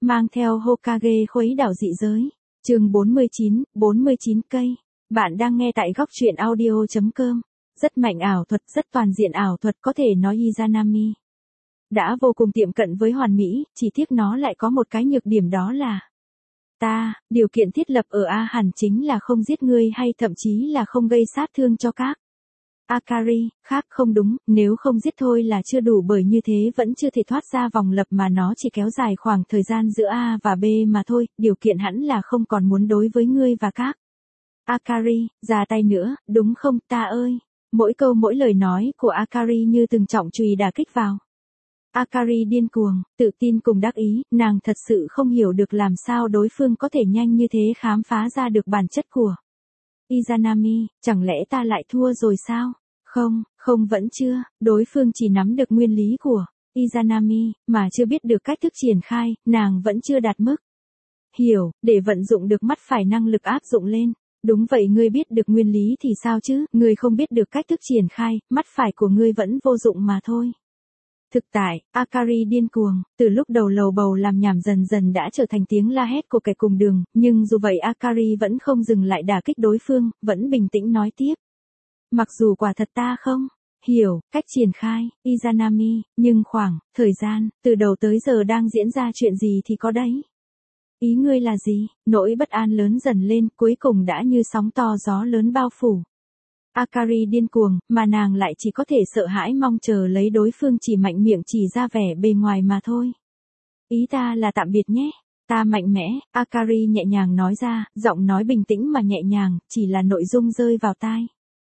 mang theo Hokage khuấy đảo dị giới. Chương 49 cây. Bạn đang nghe tại góc truyện audio.com. Rất mạnh ảo thuật, rất toàn diện ảo thuật, có thể nói Izanami đã vô cùng tiệm cận với hoàn mỹ, chỉ tiếc nó lại có một cái nhược điểm, đó là điều kiện thiết lập ở A hẳn chính là không giết ngươi hay thậm chí là không gây sát thương cho các Akari khác. Không đúng, nếu không giết thôi là chưa đủ, bởi như thế vẫn chưa thể thoát ra vòng lập mà nó chỉ kéo dài khoảng thời gian giữa A và B mà thôi. Điều kiện hẳn là không còn muốn đối với ngươi và các Akari ra tay nữa, đúng không ta ơi? Mỗi câu mỗi lời nói của Akari như từng trọng chùy đả kích vào. Akari điên cuồng, tự tin cùng đắc ý, nàng thật sự không hiểu được làm sao đối phương có thể nhanh như thế khám phá ra được bản chất của Izanami. Chẳng lẽ ta lại thua rồi sao? Không vẫn chưa, đối phương chỉ nắm được nguyên lý của Izanami, mà chưa biết được cách thức triển khai, nàng vẫn chưa đạt mức hiểu, để vận dụng được mắt phải năng lực áp dụng lên. Đúng vậy, ngươi biết được nguyên lý thì sao chứ, ngươi không biết được cách thức triển khai, mắt phải của ngươi vẫn vô dụng mà thôi. Thực tại, Akari điên cuồng, từ lúc đầu lầu bầu làm nhảm dần dần đã trở thành tiếng la hét của kẻ cùng đường, nhưng dù vậy Akari vẫn không dừng lại đả kích đối phương, vẫn bình tĩnh nói tiếp. Mặc dù quả thật ta không hiểu cách triển khai Izanami, nhưng khoảng thời gian từ đầu tới giờ đang diễn ra chuyện gì thì có đấy. Ý ngươi là gì? Nỗi bất an lớn dần lên, cuối cùng đã như sóng to gió lớn bao phủ. Akari điên cuồng, mà nàng lại chỉ có thể sợ hãi mong chờ lấy đối phương chỉ mạnh miệng chỉ ra vẻ bề ngoài mà thôi. Ý ta là tạm biệt nhé. Ta mạnh mẽ, Akari nhẹ nhàng nói ra, giọng nói bình tĩnh mà nhẹ nhàng, chỉ là nội dung rơi vào tai.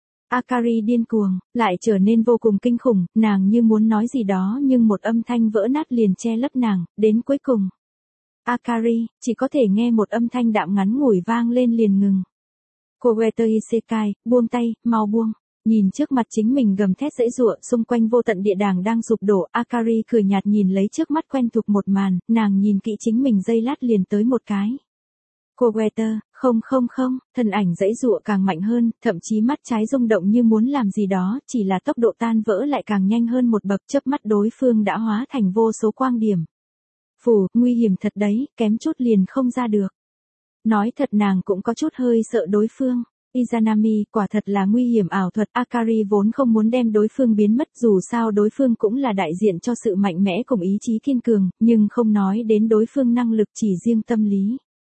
Akari điên cuồng, lại trở nên vô cùng kinh khủng, nàng như muốn nói gì đó nhưng một âm thanh vỡ nát liền che lấp nàng, đến cuối cùng. Akari chỉ có thể nghe một âm thanh đạm ngắn ngủi vang lên liền ngừng. Koweto Isekai, buông tay, mau buông. Nhìn trước mặt chính mình gầm thét giãy giụa, xung quanh vô tận địa đàng đang sụp đổ, Akari cười nhạt nhìn lấy trước mắt quen thuộc một màn, nàng nhìn kỹ chính mình giây lát liền tới một cái. Koweto, không, thân ảnh giãy giụa càng mạnh hơn, thậm chí mắt trái rung động như muốn làm gì đó, chỉ là tốc độ tan vỡ lại càng nhanh hơn một bậc, chớp mắt đối phương đã hóa thành vô số quang điểm. Phù, nguy hiểm thật đấy, kém chút liền không ra được. Nói thật nàng cũng có chút hơi sợ đối phương. Izanami quả thật là nguy hiểm ảo thuật. Akari vốn không muốn đem đối phương biến mất, dù sao đối phương cũng là đại diện cho sự mạnh mẽ cùng ý chí kiên cường, nhưng không nói đến đối phương năng lực, chỉ riêng tâm lý.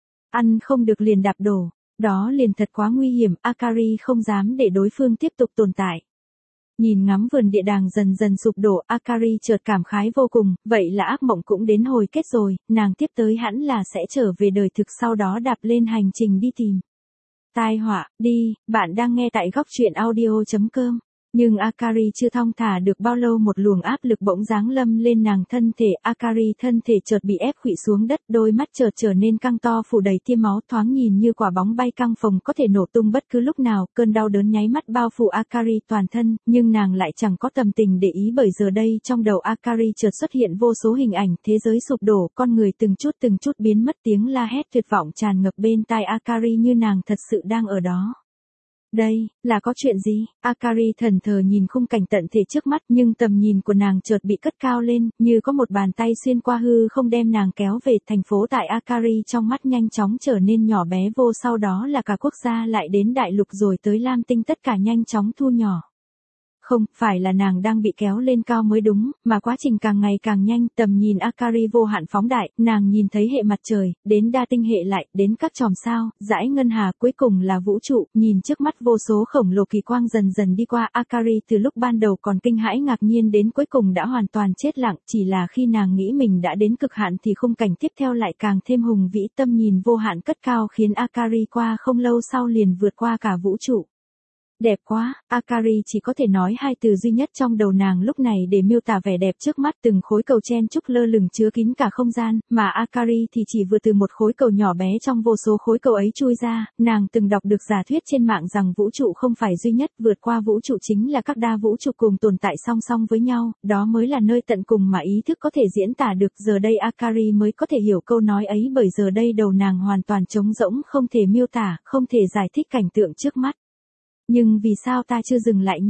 Ăn không được liền đạp đổ, đó liền thật quá nguy hiểm, Akari không dám để đối phương tiếp tục tồn tại. Nhìn ngắm vườn địa đàng dần dần sụp đổ, Akari chợt cảm khái vô cùng, vậy là ác mộng cũng đến hồi kết rồi, nàng tiếp tới hẳn là sẽ trở về đời thực, sau đó đạp lên hành trình đi tìm tai họa. Đi, bạn đang nghe tại góc truyện audio.com. Nhưng Akari chưa thong thả được bao lâu, một luồng áp lực bỗng giáng lâm lên nàng, thân thể Akari thân thể chợt bị ép khuỵu xuống đất, đôi mắt chợt trở nên căng to phủ đầy tia máu, thoáng nhìn như quả bóng bay căng phồng có thể nổ tung bất cứ lúc nào, cơn đau đớn nháy mắt bao phủ Akari toàn thân, nhưng nàng lại chẳng có tâm tình để ý, bởi giờ đây trong đầu Akari chợt xuất hiện vô số hình ảnh, thế giới sụp đổ, con người từng chút biến mất, tiếng la hét tuyệt vọng tràn ngập bên tai Akari như nàng thật sự đang ở đó. Đây, là có chuyện gì? Akari thẫn thờ nhìn khung cảnh tận thể trước mắt, nhưng tầm nhìn của nàng chợt bị cất cao lên, như có một bàn tay xuyên qua hư không đem nàng kéo về. Thành phố tại Akari trong mắt nhanh chóng trở nên nhỏ bé vô, sau đó là cả quốc gia, lại đến đại lục, rồi tới Lam Tinh, tất cả nhanh chóng thu nhỏ. Không, phải là nàng đang bị kéo lên cao mới đúng, mà quá trình càng ngày càng nhanh, tầm nhìn Akari vô hạn phóng đại, nàng nhìn thấy hệ mặt trời, đến đa tinh hệ, lại đến các chòm sao, dải ngân hà, cuối cùng là vũ trụ, nhìn trước mắt vô số khổng lồ kỳ quang dần dần đi qua. Akari từ lúc ban đầu còn kinh hãi ngạc nhiên đến cuối cùng đã hoàn toàn chết lặng, chỉ là khi nàng nghĩ mình đã đến cực hạn thì khung cảnh tiếp theo lại càng thêm hùng vĩ, tâm nhìn vô hạn cất cao khiến Akari qua không lâu sau liền vượt qua cả vũ trụ. Đẹp quá, Akari chỉ có thể nói hai từ duy nhất trong đầu nàng lúc này để miêu tả vẻ đẹp trước mắt, từng khối cầu chen chúc lơ lửng chứa kín cả không gian, mà Akari thì chỉ vừa từ một khối cầu nhỏ bé trong vô số khối cầu ấy chui ra. Nàng từng đọc được giả thuyết trên mạng rằng vũ trụ không phải duy nhất, vượt qua vũ trụ chính là các đa vũ trụ cùng tồn tại song song với nhau, đó mới là nơi tận cùng mà ý thức có thể diễn tả được. Giờ đây Akari mới có thể hiểu câu nói ấy, bởi giờ đây đầu nàng hoàn toàn trống rỗng, không thể miêu tả, không thể giải thích cảnh tượng trước mắt. Nhưng vì sao ta chưa dừng lại nha?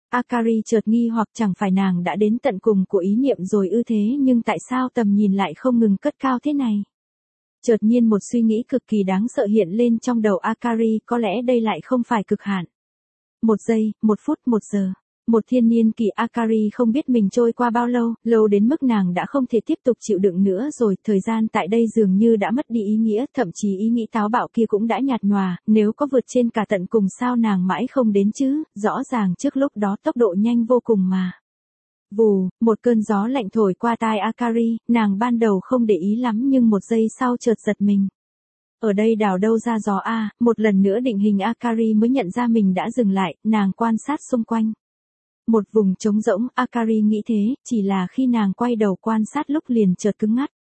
Akari chợt nghi hoặc chẳng phải nàng đã đến tận cùng của ý niệm rồi ư, thế nhưng tại sao tầm nhìn lại không ngừng cất cao thế này? Chợt nhiên một suy nghĩ cực kỳ đáng sợ hiện lên trong đầu Akari, có lẽ đây lại không phải cực hạn. 1 giây, 1 phút, 1 giờ. Một thiên niên kỷ. Akari không biết mình trôi qua bao lâu, lâu đến mức nàng đã không thể tiếp tục chịu đựng nữa rồi, thời gian tại đây dường như đã mất đi ý nghĩa, thậm chí ý nghĩ táo bạo kia cũng đã nhạt nhòa, nếu có vượt trên cả tận cùng sao nàng mãi không đến chứ, rõ ràng trước lúc đó tốc độ nhanh vô cùng mà. Vù, một cơn gió lạnh thổi qua tai Akari, nàng ban đầu không để ý lắm nhưng 1 giây sau chợt giật mình. Ở đây đào đâu ra gió a? Một lần nữa định hình Akari mới nhận ra mình đã dừng lại, nàng quan sát xung quanh. Một vùng trống rỗng, Akari nghĩ thế, chỉ là khi nàng quay đầu quan sát lúc liền chợt cứng ngắt.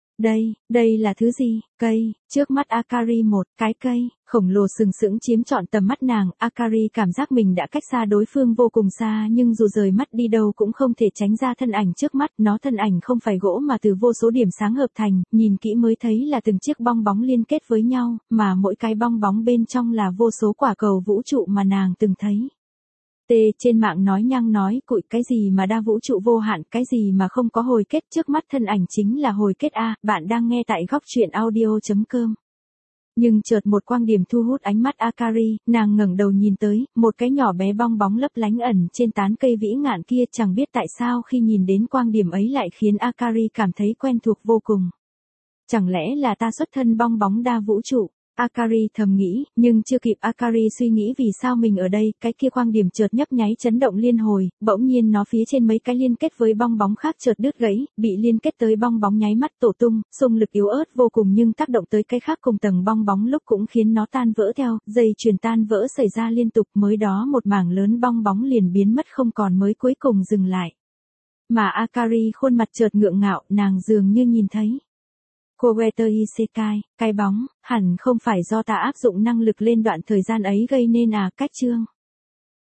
Đây là thứ gì? Cây, trước mắt Akari một cái cây, khổng lồ sừng sững chiếm trọn tầm mắt nàng, Akari cảm giác mình đã cách xa đối phương vô cùng xa nhưng dù rời mắt đi đâu cũng không thể tránh ra thân ảnh trước mắt, nó thân ảnh không phải gỗ mà từ vô số điểm sáng hợp thành, nhìn kỹ mới thấy là từng chiếc bong bóng liên kết với nhau, mà mỗi cái bong bóng bên trong là vô số quả cầu vũ trụ mà nàng từng thấy. Trên mạng nói nhăng nói cụi, cái gì mà đa vũ trụ vô hạn, cái gì mà không có hồi kết, trước mắt thân ảnh chính là hồi kết a. Bạn đang nghe tại góc truyện audio.com. Nhưng chợt một quang điểm thu hút ánh mắt Akari, nàng ngẩng đầu nhìn tới, một cái nhỏ bé bong bóng lấp lánh ẩn trên tán cây vĩ ngạn kia, chẳng biết tại sao khi nhìn đến quang điểm ấy lại khiến Akari cảm thấy quen thuộc vô cùng. Chẳng lẽ là ta xuất thân bong bóng đa vũ trụ? Akari thầm nghĩ, nhưng chưa kịp Akari suy nghĩ vì sao mình ở đây, cái kia quang điểm chợt nhấp nháy chấn động liên hồi, bỗng nhiên nó phía trên mấy cái liên kết với bong bóng khác chợt đứt gãy, bị liên kết tới bong bóng nháy mắt tổ tung, xung lực yếu ớt vô cùng nhưng tác động tới cái khác cùng tầng bong bóng lúc cũng khiến nó tan vỡ theo, dây chuyền tan vỡ xảy ra liên tục, mới đó một mảng lớn bong bóng liền biến mất không còn mới cuối cùng dừng lại. Mà Akari khuôn mặt chợt ngượng ngạo, nàng dường như nhìn thấy. Koweter Isekai, cái bóng, hẳn không phải do ta áp dụng năng lực lên đoạn thời gian ấy gây nên à, cách chương.